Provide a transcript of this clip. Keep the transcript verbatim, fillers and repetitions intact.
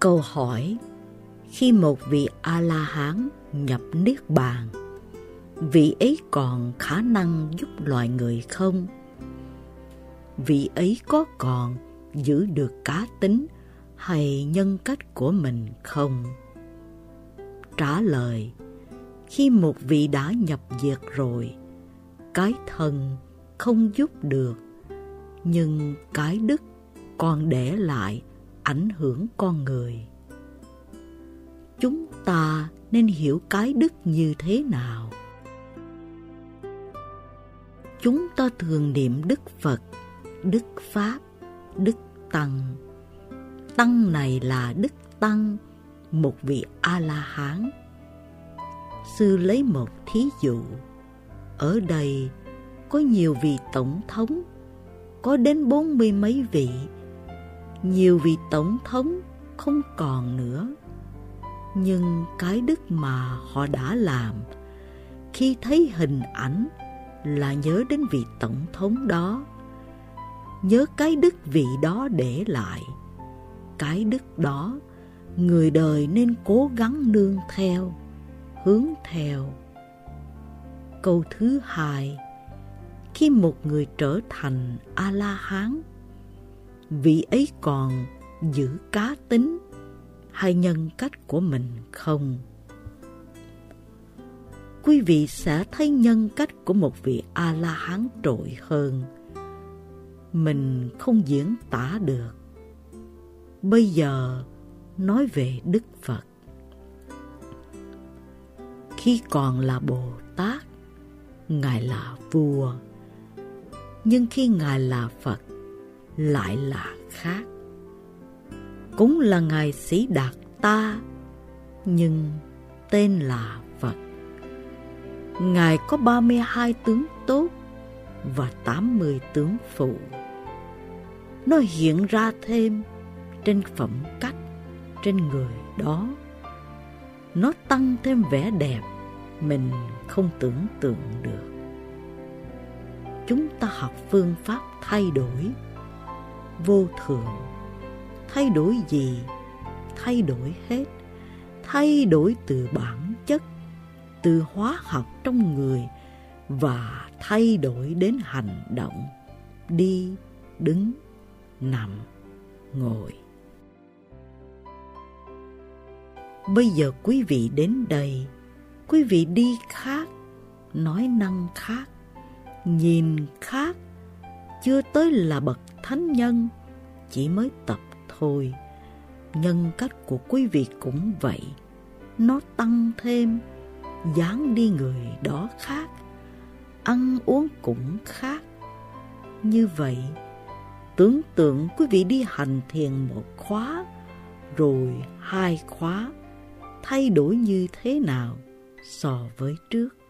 Câu hỏi: khi một vị A-la-hán nhập Niết Bàn, vị ấy còn khả năng giúp loài người không? Vị ấy có còn giữ được cá tính hay nhân cách của mình không? Trả lời: khi một vị đã nhập diệt rồi, cái thân không giúp được, nhưng cái đức còn để lại ảnh hưởng con người. Chúng ta nên hiểu cái đức như thế nào? Chúng ta thường niệm Đức Phật, Đức Pháp, Đức Tăng. Tăng này là Đức Tăng, một vị A-la-hán. Sư lấy một thí dụ. Ở đây có nhiều vị tổng thống, có đến bốn mươi mấy vị. Nhiều vị tổng thống không còn nữa. Nhưng cái đức mà họ đã làm, khi thấy hình ảnh là nhớ đến vị tổng thống đó, nhớ cái đức vị đó để lại. Cái đức đó, người đời nên cố gắng nương theo, hướng theo. Câu thứ hai: khi một người trở thành A-la-hán, vị ấy còn giữ cá tính hay nhân cách của mình không? Quý vị sẽ thấy nhân cách của một vị A-la-hán trội hơn. Mình không diễn tả được. Bây giờ nói về Đức Phật. Khi còn là Bồ Tát, Ngài là vua. Nhưng khi Ngài là Phật, lại là khác. Cũng là Ngài Sĩ Đạt Ta, nhưng tên là Phật. Ngài có ba mươi hai tướng tốt và tám mươi tướng phụ. Nó hiện ra thêm trên phẩm cách, trên người đó. Nó tăng thêm vẻ đẹp mình không tưởng tượng được. Chúng ta học phương pháp thay đổi vô thường. Thay đổi gì? Thay đổi hết. Thay đổi từ bản chất, từ hóa học trong người, và thay đổi đến hành động, đi, đứng, nằm, ngồi. Bây giờ quý vị đến đây, quý vị đi khác, nói năng khác, nhìn khác. Chưa tới là bậc thánh nhân, chỉ mới tập thôi. Nhân cách của quý vị cũng vậy. Nó tăng thêm, dáng đi người đó khác, ăn uống cũng khác. Như vậy, tưởng tượng quý vị đi hành thiền một khóa, rồi hai khóa, thay đổi như thế nào so với trước?